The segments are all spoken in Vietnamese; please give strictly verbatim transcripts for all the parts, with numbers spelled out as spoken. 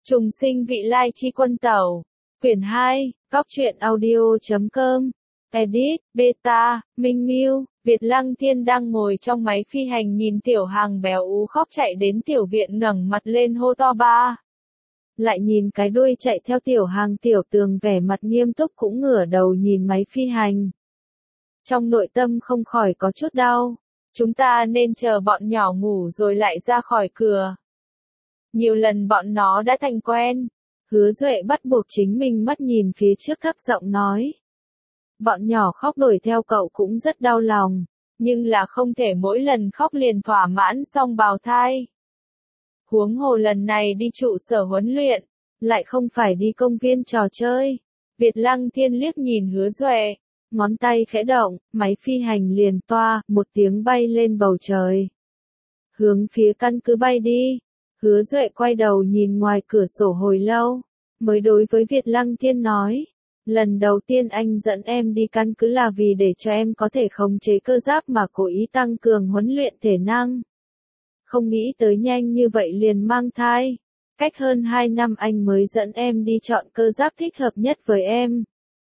Trùng sinh vị lai chi quân tẩu. Quyển hai, Cóc truyện audio chấm com. Edit, Beta, Minh Miu. Việt Lăng Thiên đang ngồi trong máy phi hành nhìn Tiểu Hàng béo ú khóc chạy đến tiểu viện ngẩng mặt lên hô to ba. Lại nhìn cái đuôi chạy theo Tiểu Hàng Tiểu Tường vẻ mặt nghiêm túc cũng ngửa đầu nhìn máy phi hành. Trong nội tâm không khỏi có chút đau. Chúng ta nên chờ bọn nhỏ ngủ rồi lại ra khỏi cửa. Nhiều lần bọn nó đã thành quen. Hứa Duệ bắt buộc chính mình mắt nhìn phía trước thấp giọng nói. Bọn nhỏ khóc đuổi theo cậu cũng rất đau lòng, nhưng là không thể mỗi lần khóc liền thỏa mãn xong bào thai. Huống hồ lần này đi trụ sở huấn luyện, lại không phải đi công viên trò chơi. Việt Lăng Thiên liếc nhìn Hứa Duệ, ngón tay khẽ động, máy phi hành liền toa, một tiếng bay lên bầu trời. Hướng phía căn cứ bay đi. Hứa Duệ quay đầu nhìn ngoài cửa sổ hồi lâu, mới đối với Việt Lăng Thiên nói. Lần đầu tiên anh dẫn em đi căn cứ là vì để cho em có thể khống chế cơ giáp mà cố ý tăng cường huấn luyện thể năng. Không nghĩ tới nhanh như vậy liền mang thai. Cách hơn hai năm anh mới dẫn em đi chọn cơ giáp thích hợp nhất với em.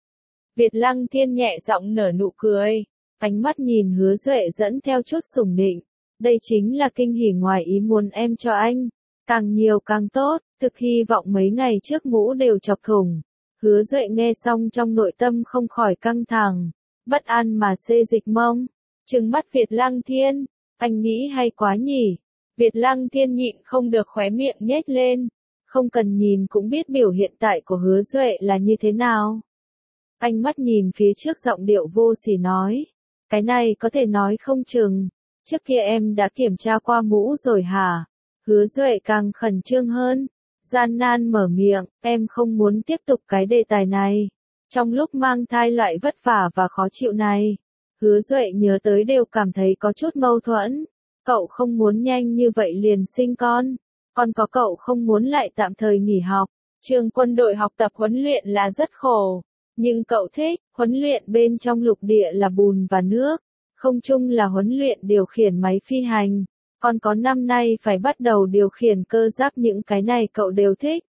Việt Lăng Thiên nhẹ giọng nở nụ cười, ánh mắt nhìn Hứa Duệ dẫn theo chút sủng nịnh. Đây chính là kinh hỉ ngoài ý muốn em cho anh. Càng nhiều càng tốt, thực hy vọng mấy ngày trước mũ đều chọc thủng. Hứa Duệ nghe xong trong nội tâm không khỏi căng thẳng, bất an mà xê dịch mông, trừng mắt Việt Lăng Thiên, anh nghĩ hay quá nhỉ. Việt Lăng Thiên nhịn không được khóe miệng nhếch lên, không cần nhìn cũng biết biểu hiện tại của Hứa Duệ là như thế nào. Anh mắt nhìn phía trước giọng điệu vô sỉ nói, cái này có thể nói không chừng, trước kia em đã kiểm tra qua mũ rồi hả? Hứa Duệ càng khẩn trương hơn. Gian nan mở miệng, em không muốn tiếp tục cái đề tài này. Trong lúc mang thai loại vất vả và khó chịu này, Hứa Duệ nhớ tới đều cảm thấy có chút mâu thuẫn. Cậu không muốn nhanh như vậy liền sinh con, còn có cậu không muốn lại tạm thời nghỉ học. Trường quân đội học tập huấn luyện là rất khổ, nhưng cậu thích, huấn luyện bên trong lục địa là bùn và nước, không chung là huấn luyện điều khiển máy phi hành. Còn có năm nay phải bắt đầu điều khiển cơ giáp, những cái này cậu đều thích.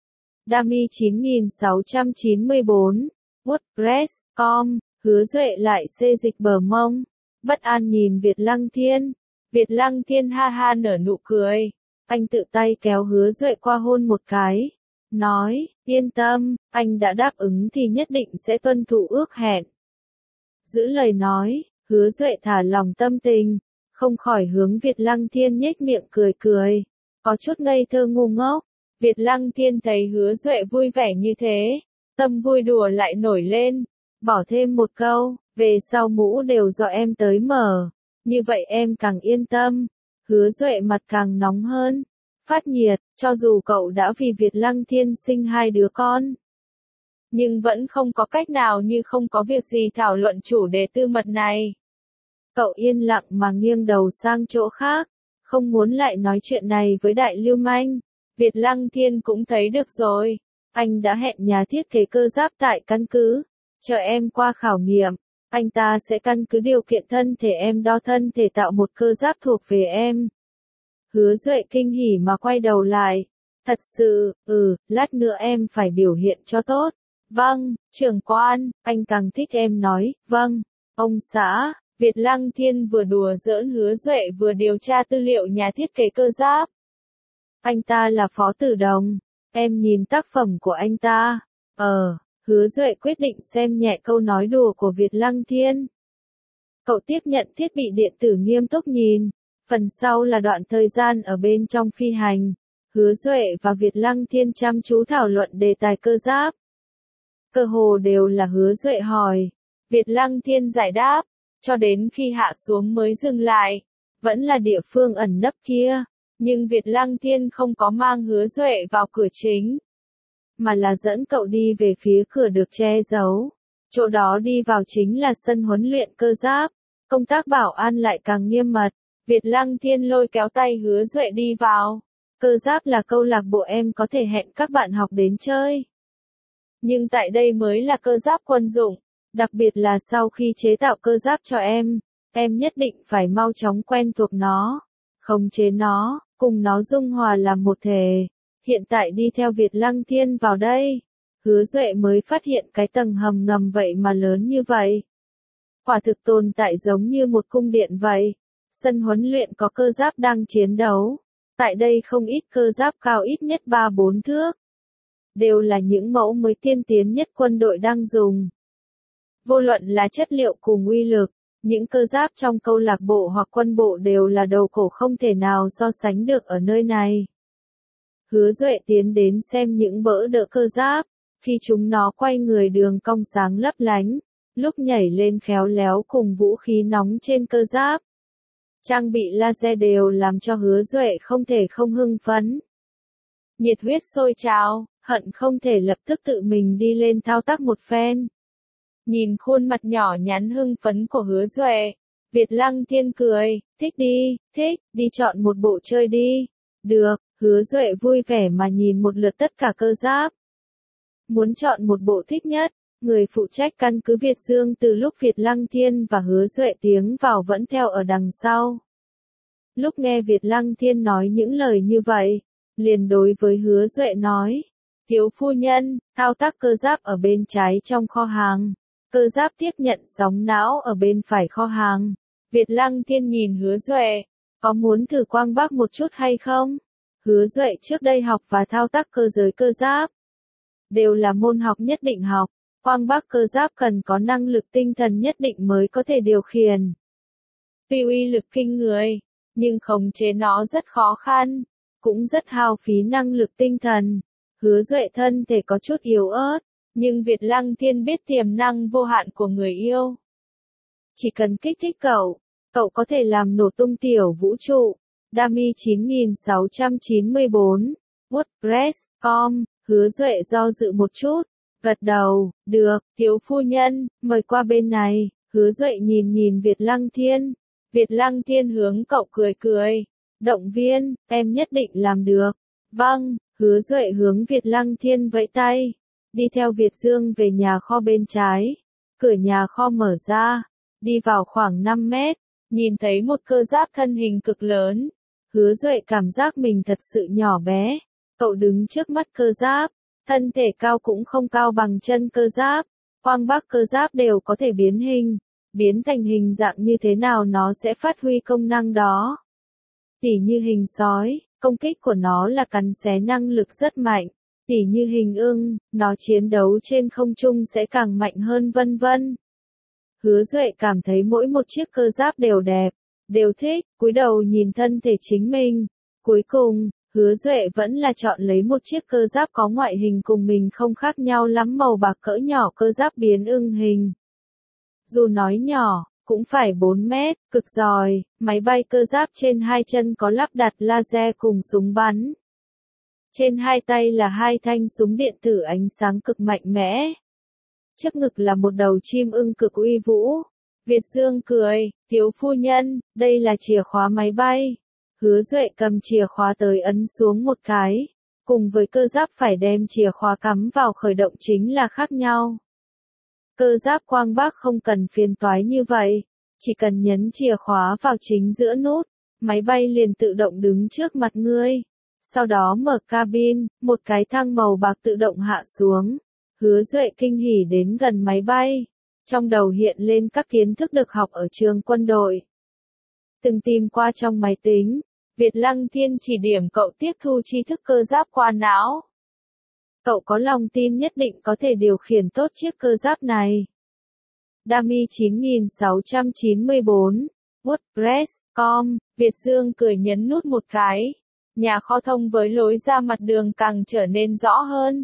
Dami chín nghìn sáu trăm chín mươi bốn, WordPress chấm com, Hứa Duệ lại xê dịch bờ mông, bất an nhìn Việt Lăng Thiên. Việt Lăng Thiên ha ha nở nụ cười, anh tự tay kéo Hứa Duệ qua hôn một cái, nói, yên tâm, anh đã đáp ứng thì nhất định sẽ tuân thủ ước hẹn. Giữ lời nói, Hứa Duệ thả lòng tâm tình. Không khỏi hướng Việt Lăng Thiên nhếch miệng cười cười, có chút ngây thơ ngu ngốc. Việt Lăng Thiên thấy Hứa Duệ vui vẻ như thế, tâm vui đùa lại nổi lên, bỏ thêm một câu, về sau mũ đều do em tới mở, như vậy em càng yên tâm. Hứa Duệ mặt càng nóng hơn, phát nhiệt, cho dù cậu đã vì Việt Lăng Thiên sinh hai đứa con, nhưng vẫn không có cách nào như không có việc gì thảo luận chủ đề tư mật này. Cậu yên lặng mà nghiêng đầu sang chỗ khác, không muốn lại nói chuyện này với đại lưu manh. Việt Lăng Thiên cũng thấy được rồi, anh đã hẹn nhà thiết kế cơ giáp tại căn cứ, chờ em qua khảo nghiệm, anh ta sẽ căn cứ điều kiện thân thể em đo thân thể tạo một cơ giáp thuộc về em. Hứa Duệ kinh hỉ mà quay đầu lại, thật sự, ừ, lát nữa em phải biểu hiện cho tốt. Vâng, trưởng quan, anh càng thích em nói, vâng, ông xã. Việt Lăng Thiên vừa đùa giỡn Hứa Duệ vừa điều tra tư liệu nhà thiết kế cơ giáp. Anh ta là Phó Tử Đồng, em nhìn tác phẩm của anh ta. Ờ, Hứa Duệ quyết định xem nhẹ câu nói đùa của Việt Lăng Thiên. Cậu tiếp nhận thiết bị điện tử nghiêm túc nhìn, phần sau là đoạn thời gian ở bên trong phi hành. Hứa Duệ và Việt Lăng Thiên chăm chú thảo luận đề tài cơ giáp. Cơ hồ đều là Hứa Duệ hỏi, Việt Lăng Thiên giải đáp. Cho đến khi hạ xuống mới dừng lại, vẫn là địa phương ẩn nấp kia, nhưng Việt Lăng Thiên không có mang Hứa Duệ vào cửa chính, mà là dẫn cậu đi về phía cửa được che giấu. Chỗ đó đi vào chính là sân huấn luyện cơ giáp, công tác bảo an lại càng nghiêm mật. Việt Lăng Thiên lôi kéo tay Hứa Duệ đi vào. Cơ giáp là câu lạc bộ em có thể hẹn các bạn học đến chơi, nhưng tại đây mới là cơ giáp quân dụng. Đặc biệt là sau khi chế tạo cơ giáp cho em, em nhất định phải mau chóng quen thuộc nó, khống chế nó, cùng nó dung hòa làm một thể. hiện tại đi theo Việt Lăng Thiên vào đây. Hứa Duệ mới phát hiện cái tầng hầm ngầm vậy mà lớn như vậy. Quả thực tồn tại giống như một cung điện vậy. Sân huấn luyện có cơ giáp đang chiến đấu. Tại đây không ít cơ giáp cao ít nhất ba bốn thước. Đều là những mẫu mới tiên tiến nhất quân đội đang dùng. Vô luận là chất liệu cùng uy lực, những cơ giáp trong câu lạc bộ hoặc quân bộ đều là đầu cổ không thể nào so sánh được ở nơi này. Hứa Duệ tiến đến xem những bỡ đỡ cơ giáp, khi chúng nó quay người đường cong sáng lấp lánh, lúc nhảy lên khéo léo cùng vũ khí nóng trên cơ giáp. Trang bị laser đều làm cho Hứa Duệ không thể không hưng phấn. Nhiệt huyết sôi trào, hận không thể lập tức tự mình đi lên thao tác một phen. Nhìn khuôn mặt nhỏ nhắn hưng phấn của Hứa Duệ, Việt Lăng Thiên cười, thích đi, thích, đi chọn một bộ chơi đi. Được, Hứa Duệ vui vẻ mà nhìn một lượt tất cả cơ giáp. Muốn chọn một bộ thích nhất, người phụ trách căn cứ Việt Dương từ lúc Việt Lăng Thiên và Hứa Duệ tiến vào vẫn theo ở đằng sau. Lúc nghe Việt Lăng Thiên nói những lời như vậy, liền đối với Hứa Duệ nói, thiếu phu nhân, thao tác cơ giáp ở bên trái trong kho hàng. Cơ giáp tiếp nhận sóng não ở bên phải kho hàng. Việt Lăng Thiên nhìn Hứa Duệ, có muốn thử quang bác một chút hay không? Hứa Duệ trước đây học và thao tác cơ giới cơ giáp. Đều là môn học nhất định học, quang bác cơ giáp cần có năng lực tinh thần nhất định mới có thể điều khiển. Tuy uy lực kinh người, nhưng khống chế nó rất khó khăn, cũng rất hao phí năng lực tinh thần. Hứa Duệ thân thể có chút yếu ớt. Nhưng Việt Lăng Thiên biết tiềm năng vô hạn của người yêu. Chỉ cần kích thích cậu, cậu có thể làm nổ tung tiểu vũ trụ. Dami chín nghìn sáu trăm chín mươi bốn, WordPress chấm com, Hứa Duệ do dự một chút, gật đầu, được, thiếu phu nhân, mời qua bên này. Hứa Duệ nhìn nhìn Việt Lăng Thiên. Việt Lăng Thiên hướng cậu cười cười. Động viên, em nhất định làm được. Vâng, Hứa Duệ hướng Việt Lăng Thiên vẫy tay. Đi theo Việt Dương về nhà kho bên trái. Cửa nhà kho mở ra. Đi vào khoảng năm mét. Nhìn thấy một cơ giáp thân hình cực lớn. Hứa Duệ cảm giác mình thật sự nhỏ bé. Cậu đứng trước mắt cơ giáp. Thân thể cao cũng không cao bằng chân cơ giáp. Quang bác cơ giáp đều có thể biến hình. Biến thành hình dạng như thế nào nó sẽ phát huy công năng đó. Tỉ như hình sói, công kích của nó là cắn xé năng lực rất mạnh. Tỉ như hình ưng, nó chiến đấu trên không trung sẽ càng mạnh hơn vân vân. Hứa Duệ cảm thấy mỗi một chiếc cơ giáp đều đẹp, đều thích, cúi đầu nhìn thân thể chính mình. Cuối cùng, Hứa Duệ vẫn là chọn lấy một chiếc cơ giáp có ngoại hình cùng mình không khác nhau lắm, màu bạc cỡ nhỏ, cơ giáp biến ưng hình. Dù nói nhỏ, cũng phải bốn mét, cực giỏi, máy bay cơ giáp trên hai chân có lắp đặt laser cùng súng bắn. Trên hai tay là hai thanh súng điện tử ánh sáng cực mạnh mẽ. Trước ngực là một đầu chim ưng cực uy vũ. Việt Dương cười, thiếu phu nhân, đây là chìa khóa máy bay. Hứa Duệ cầm chìa khóa tới ấn xuống một cái. Cùng với cơ giáp phải đem chìa khóa cắm vào khởi động chính là khác nhau. Cơ giáp quang bác không cần phiền toái như vậy. Chỉ cần nhấn chìa khóa vào chính giữa nút, máy bay liền tự động đứng trước mặt ngươi. Sau đó mở cabin, một cái thang màu bạc tự động hạ xuống. Hứa Duệ kinh hỉ đến gần máy bay. Trong đầu hiện lên các kiến thức được học ở trường quân đội. Từng tìm qua trong máy tính, Việt Lăng Thiên chỉ điểm cậu tiếp thu tri thức cơ giáp qua não. Cậu có lòng tin nhất định có thể điều khiển tốt chiếc cơ giáp này. Dami chín nghìn sáu trăm chín mươi bốn, WordPress chấm com, Việt Dương cười nhấn nút một cái. Nhà kho thông với lối ra mặt đường càng trở nên rõ hơn.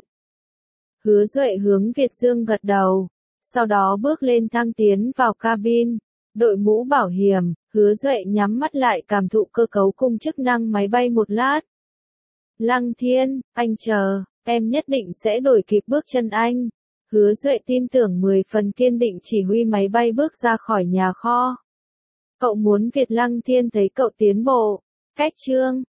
Hứa Duệ hướng Việt Dương gật đầu, sau đó bước lên thang tiến vào cabin, đội mũ bảo hiểm. Hứa Duệ nhắm mắt lại cảm thụ cơ cấu cùng chức năng máy bay một lát. Lăng Thiên, anh chờ, em nhất định sẽ đuổi kịp bước chân anh. Hứa Duệ tin tưởng mười phần kiên định chỉ huy máy bay bước ra khỏi nhà kho. Cậu muốn Việt Lăng Thiên thấy cậu tiến bộ. Cách chương